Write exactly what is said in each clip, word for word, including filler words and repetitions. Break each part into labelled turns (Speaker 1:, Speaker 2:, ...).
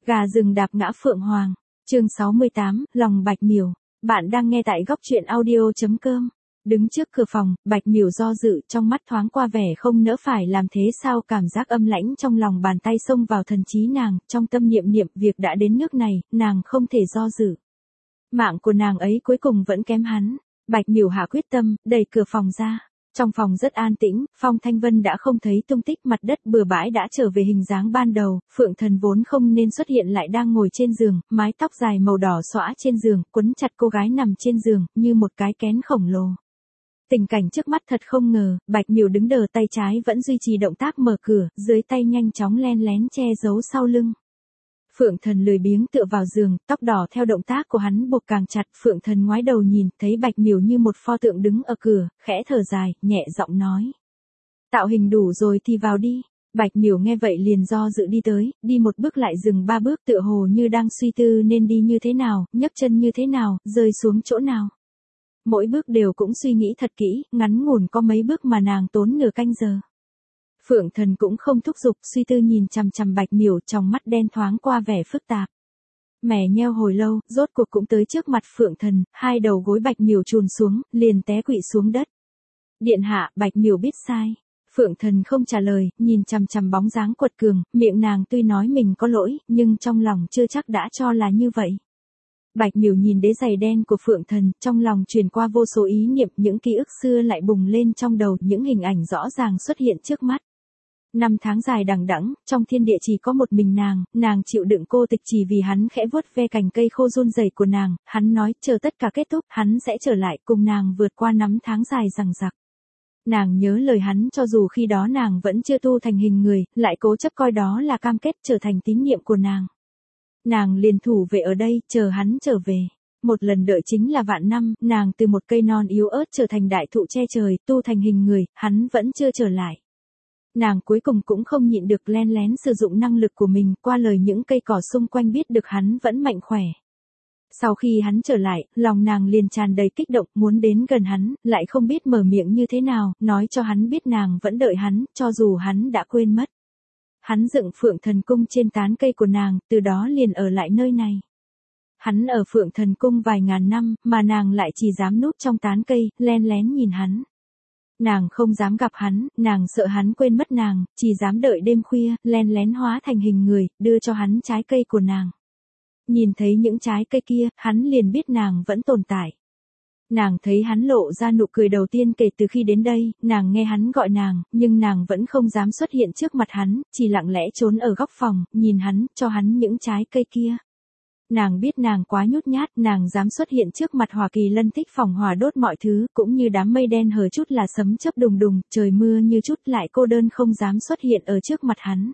Speaker 1: Gà rừng đạp ngã phượng hoàng. Chương sáu mươi tám, lòng Bạch Miểu. Bạn đang nghe tại góc truyện audio chấm com. Đứng trước cửa phòng, Bạch Miểu do dự, trong mắt thoáng qua vẻ không nỡ phải làm thế sao, cảm giác âm lãnh trong lòng bàn tay xông vào thần trí nàng, trong tâm niệm niệm việc đã đến nước này, nàng không thể do dự. Mạng của nàng ấy cuối cùng vẫn kém hắn. Bạch Miểu hạ quyết tâm, đẩy cửa phòng ra. Trong phòng rất an tĩnh, Phong Thanh Vân đã không thấy tung tích, mặt đất bừa bãi đã trở về hình dáng ban đầu, Phượng Thần vốn không nên xuất hiện lại đang ngồi trên giường, mái tóc dài màu đỏ xõa trên giường, quấn chặt cô gái nằm trên giường, như một cái kén khổng lồ. Tình cảnh trước mắt thật không ngờ, Bạch Miểu đứng đờ, tay trái vẫn duy trì động tác mở cửa, dưới tay nhanh chóng len lén che giấu sau lưng. Phượng Thần lười biếng tựa vào giường, tóc đỏ theo động tác của hắn buộc càng chặt, Phượng Thần ngoái đầu nhìn, thấy Bạch Miểu như một pho tượng đứng ở cửa, khẽ thở dài, nhẹ giọng nói. Tạo hình đủ rồi thì vào đi. Bạch Miểu nghe vậy liền do dự đi tới, đi một bước lại dừng ba bước, tựa hồ như đang suy tư nên đi như thế nào, nhấc chân như thế nào, rơi xuống chỗ nào. Mỗi bước đều cũng suy nghĩ thật kỹ, ngắn ngủn có mấy bước mà nàng tốn nửa canh giờ. Phượng Thần cũng không thúc giục, suy tư nhìn chằm chằm Bạch Miểu, trong mắt đen thoáng qua vẻ phức tạp. Mẻ nheo hồi lâu, rốt cuộc cũng tới trước mặt Phượng Thần, hai đầu gối Bạch Miểu chùn xuống, liền té quỵ xuống đất. Điện hạ, Bạch Miểu biết sai. Phượng Thần không trả lời, nhìn chằm chằm bóng dáng quật cường, miệng nàng tuy nói mình có lỗi, nhưng trong lòng chưa chắc đã cho là như vậy. Bạch Miểu nhìn đế giày đen của Phượng Thần, trong lòng truyền qua vô số ý niệm, những ký ức xưa lại bùng lên trong đầu, những hình ảnh rõ ràng xuất hiện trước mắt. Năm tháng dài đằng đẵng, trong thiên địa chỉ có một mình nàng, nàng chịu đựng cô tịch chỉ vì hắn khẽ vuốt ve cành cây khô run rẩy của nàng, hắn nói chờ tất cả kết thúc, hắn sẽ trở lại cùng nàng vượt qua năm tháng dài dằng dặc. Nàng nhớ lời hắn cho dù khi đó nàng vẫn chưa tu thành hình người, lại cố chấp coi đó là cam kết trở thành tín nhiệm của nàng. Nàng liền thủ về ở đây, chờ hắn trở về. Một lần đợi chính là vạn năm, nàng từ một cây non yếu ớt trở thành đại thụ che trời, tu thành hình người, hắn vẫn chưa trở lại. Nàng cuối cùng cũng không nhịn được len lén sử dụng năng lực của mình, qua lời những cây cỏ xung quanh biết được hắn vẫn mạnh khỏe. Sau khi hắn trở lại, lòng nàng liền tràn đầy kích động, muốn đến gần hắn, lại không biết mở miệng như thế nào, nói cho hắn biết nàng vẫn đợi hắn, cho dù hắn đã quên mất. Hắn dựng Phượng Thần Cung trên tán cây của nàng, từ đó liền ở lại nơi này. Hắn ở Phượng Thần Cung vài ngàn năm, mà nàng lại chỉ dám núp trong tán cây, len lén nhìn hắn. Nàng không dám gặp hắn, nàng sợ hắn quên mất nàng, chỉ dám đợi đêm khuya, len lén hóa thành hình người, đưa cho hắn trái cây của nàng. Nhìn thấy những trái cây kia, hắn liền biết nàng vẫn tồn tại. Nàng thấy hắn lộ ra nụ cười đầu tiên kể từ khi đến đây, nàng nghe hắn gọi nàng, nhưng nàng vẫn không dám xuất hiện trước mặt hắn, chỉ lặng lẽ trốn ở góc phòng, nhìn hắn, cho hắn những trái cây kia. Nàng biết nàng quá nhút nhát, nàng dám xuất hiện trước mặt Hỏa Kỳ Lân thích phòng hỏa đốt mọi thứ, cũng như đám mây đen hờ chút là sấm chớp đùng đùng, trời mưa như chút lại cô đơn không dám xuất hiện ở trước mặt hắn.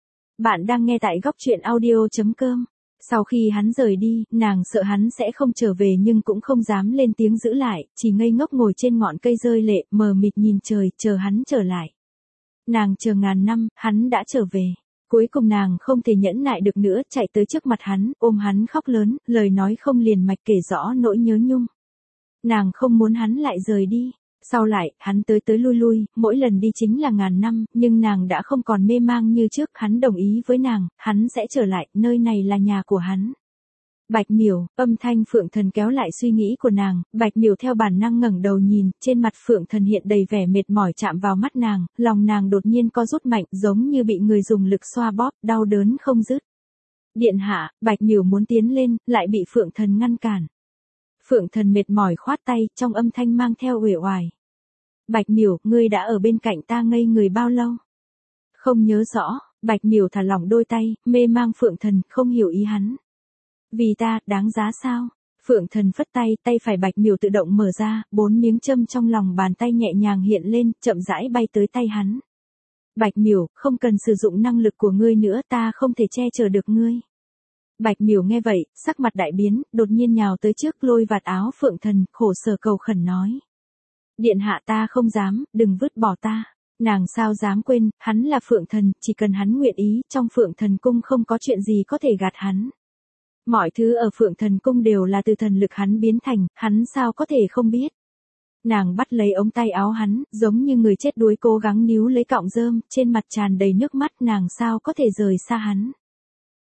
Speaker 1: Bạn đang nghe tại góc truyện audio chấm com. Sau khi hắn rời đi, nàng sợ hắn sẽ không trở về nhưng cũng không dám lên tiếng giữ lại, chỉ ngây ngốc ngồi trên ngọn cây rơi lệ, mờ mịt nhìn trời, chờ hắn trở lại. Nàng chờ ngàn năm, hắn đã trở về. Cuối cùng nàng không thể nhẫn nại được nữa, chạy tới trước mặt hắn, ôm hắn khóc lớn, lời nói không liền mạch kể rõ nỗi nhớ nhung. Nàng không muốn hắn lại rời đi. Sau lại, hắn tới tới lui lui, mỗi lần đi chính là ngàn năm, nhưng nàng đã không còn mê mang như trước, hắn đồng ý với nàng, hắn sẽ trở lại, nơi này là nhà của hắn. Bạch Miểu, âm thanh Phượng Thần kéo lại suy nghĩ của nàng, Bạch Miểu theo bản năng ngẩng đầu nhìn, trên mặt Phượng Thần hiện đầy vẻ mệt mỏi chạm vào mắt nàng, lòng nàng đột nhiên co rút mạnh, giống như bị người dùng lực xoa bóp, đau đớn không dứt. Điện hạ, Bạch Miểu muốn tiến lên, lại bị Phượng Thần ngăn cản. Phượng Thần mệt mỏi khoát tay, trong âm thanh mang theo uể oải. Bạch Miểu, ngươi đã ở bên cạnh ta ngây người bao lâu? Không nhớ rõ, Bạch Miểu thả lỏng đôi tay, mê mang Phượng Thần, không hiểu ý hắn. Vì ta, đáng giá sao? Phượng Thần phất tay, tay phải Bạch Miểu tự động mở ra, bốn miếng châm trong lòng bàn tay nhẹ nhàng hiện lên, chậm rãi bay tới tay hắn. Bạch Miểu, không cần sử dụng năng lực của ngươi nữa, ta không thể che chở được ngươi. Bạch Miểu nghe vậy, sắc mặt đại biến, đột nhiên nhào tới trước, lôi vạt áo Phượng Thần, khổ sở cầu khẩn nói. Điện hạ, ta không dám, đừng vứt bỏ ta. Nàng sao dám quên, hắn là Phượng Thần, chỉ cần hắn nguyện ý, trong Phượng Thần Cung không có chuyện gì có thể gạt hắn. Mọi thứ ở Phượng Thần Cung đều là từ thần lực hắn biến thành, hắn sao có thể không biết. Nàng bắt lấy ống tay áo hắn, giống như người chết đuối cố gắng níu lấy cọng rơm, trên mặt tràn đầy nước mắt, nàng sao có thể rời xa hắn.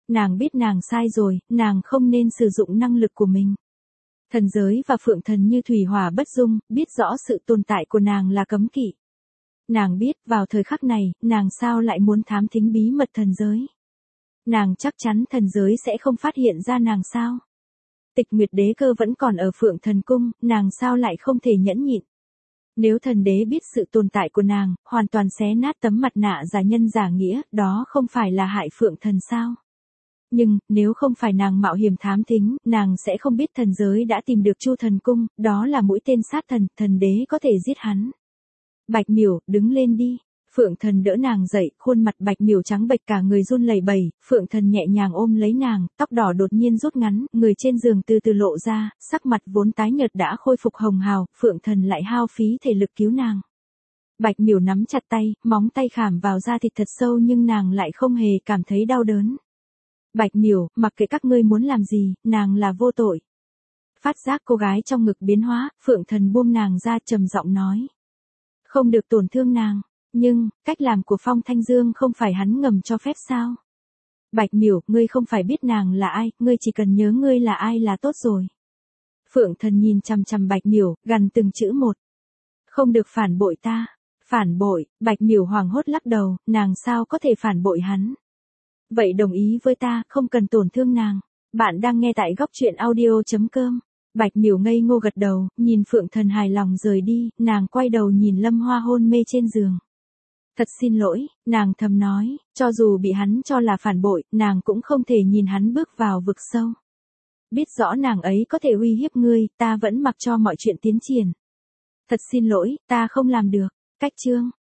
Speaker 1: Nàng biết nàng sai rồi, nàng không nên sử dụng năng lực của mình. Thần giới và phượng thần như thủy hỏa bất dung, biết rõ sự tồn tại của nàng là cấm kỵ. Nàng biết, vào thời khắc này, nàng sao lại muốn thám thính bí mật thần giới. Nàng chắc chắn thần giới sẽ không phát hiện ra nàng sao. Tịch Nguyệt Đế Cơ vẫn còn ở Phượng Thần Cung, nàng sao lại không thể nhẫn nhịn. Nếu thần đế biết sự tồn tại của nàng, hoàn toàn xé nát tấm mặt nạ giả nhân giả nghĩa, đó không phải là hại Phượng Thần sao? Nhưng, nếu không phải nàng mạo hiểm thám thính, nàng sẽ không biết thần giới đã tìm được Chu Thần Cung, đó là mũi tên sát thần, thần đế có thể giết hắn. Bạch Miểu, đứng lên đi. Phượng Thần đỡ nàng dậy, khuôn mặt Bạch Miểu trắng bệch cả người run lẩy bẩy, Phượng Thần nhẹ nhàng ôm lấy nàng, tóc đỏ đột nhiên rút ngắn, người trên giường từ từ lộ ra, sắc mặt vốn tái nhợt đã khôi phục hồng hào, Phượng Thần lại hao phí thể lực cứu nàng. Bạch Miểu nắm chặt tay, móng tay khảm vào da thịt thật sâu nhưng nàng lại không hề cảm thấy đau đớn. Bạch Miểu, mặc kệ các ngươi muốn làm gì, nàng là vô tội. Phát giác cô gái trong ngực biến hóa, Phượng Thần buông nàng ra trầm giọng nói. Không được tổn thương nàng. Nhưng, cách làm của Phong Thanh Dương không phải hắn ngầm cho phép sao? Bạch Miểu, ngươi không phải biết nàng là ai, ngươi chỉ cần nhớ ngươi là ai là tốt rồi. Phượng Thần nhìn chằm chằm Bạch Miểu, gằn từng chữ một. Không được phản bội ta. Phản bội, Bạch Miểu hoảng hốt lắc đầu, nàng sao có thể phản bội hắn. Vậy đồng ý với ta, không cần tổn thương nàng. Bạn đang nghe tại góc truyện audio chấm com. Bạch Miểu ngây ngô gật đầu, nhìn Phượng Thần hài lòng rời đi, nàng quay đầu nhìn Lâm Hoa hôn mê trên giường. Thật xin lỗi, nàng thầm nói, cho dù bị hắn cho là phản bội, nàng cũng không thể nhìn hắn bước vào vực sâu. Biết rõ nàng ấy có thể uy hiếp ngươi, ta vẫn mặc cho mọi chuyện tiến triển. Thật xin lỗi, ta không làm được. Cách chương